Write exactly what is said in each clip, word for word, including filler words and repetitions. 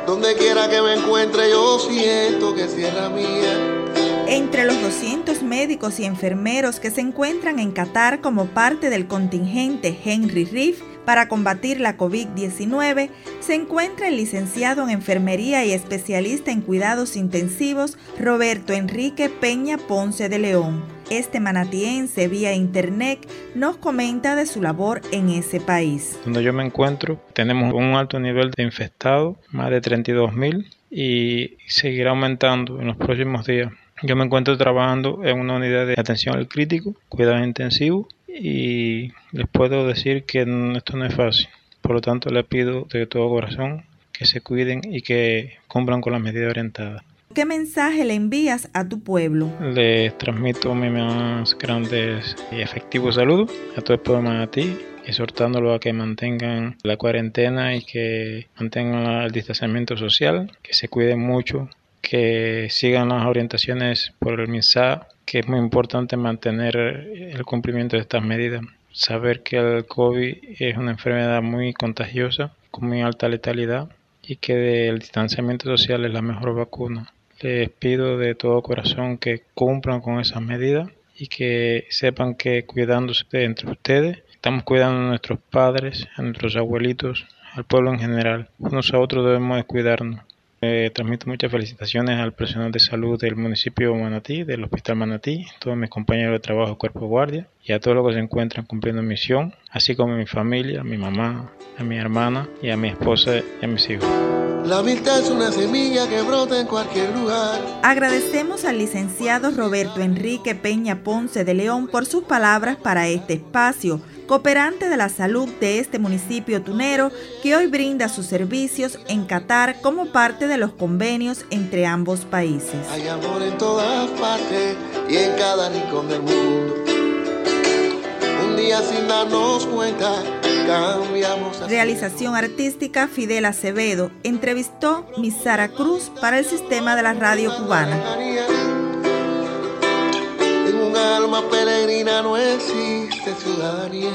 Donde quiera que me encuentre yo siento que es tierra mía. Entre los doscientos médicos y enfermeros que se encuentran en Qatar como parte del contingente Henry Reeve para combatir la COVID diecinueve, se encuentra el licenciado en enfermería y especialista en cuidados intensivos Roberto Enrique Peña Ponce de León. Este manatiense vía internet nos comenta de su labor en ese país. Donde yo me encuentro tenemos un alto nivel de infectados, más de treinta y dos mil, y seguirá aumentando en los próximos días. Yo me encuentro trabajando en una unidad de atención al crítico, cuidados intensivos, y les puedo decir que esto no es fácil. Por lo tanto, les pido de todo corazón que se cuiden y que cumplan con las medidas orientadas. ¿Qué mensaje le envías a tu pueblo? Les transmito mi más grandes y efectivos saludos a todo el pueblo manatí, exhortándolo a que mantengan la cuarentena y que mantengan el distanciamiento social, que se cuiden mucho, que sigan las orientaciones por el MINSA, que es muy importante mantener el cumplimiento de estas medidas. Saber que el COVID es una enfermedad muy contagiosa, con muy alta letalidad, y que el distanciamiento social es la mejor vacuna. Les pido de todo corazón que cumplan con esas medidas y que sepan que cuidándose entre ustedes, estamos cuidando a nuestros padres, a nuestros abuelitos, al pueblo en general. Unos a otros debemos de cuidarnos. Eh, transmito muchas felicitaciones al personal de salud del municipio de Manatí, del Hospital Manatí, todos mis compañeros de trabajo, cuerpo de guardia, y a todos los que se encuentran cumpliendo misión, así como a mi familia, a mi mamá, a mi hermana y a mi esposa y a mis hijos. La amistad es una semilla que brota en cualquier lugar. Agradecemos al licenciado Roberto Enrique Peña Ponce de León por sus palabras para este espacio, cooperante de la salud de este municipio tunero que hoy brinda sus servicios en Qatar como parte de los convenios entre ambos países. Hay amor en todas partes y en cada rincón del mundo. Un día sin darnos cuenta cambiamos. Realización artística Fidel Acevedo. Entrevistó Misara Cruz para el sistema de la radio cubana. En un alma peregrina no existe ciudadanía.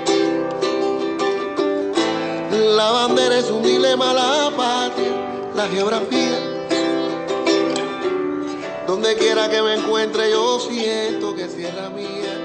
La bandera es un dilema, la patria, la geografía. Donde quiera que me encuentre yo siento que es tierra mía.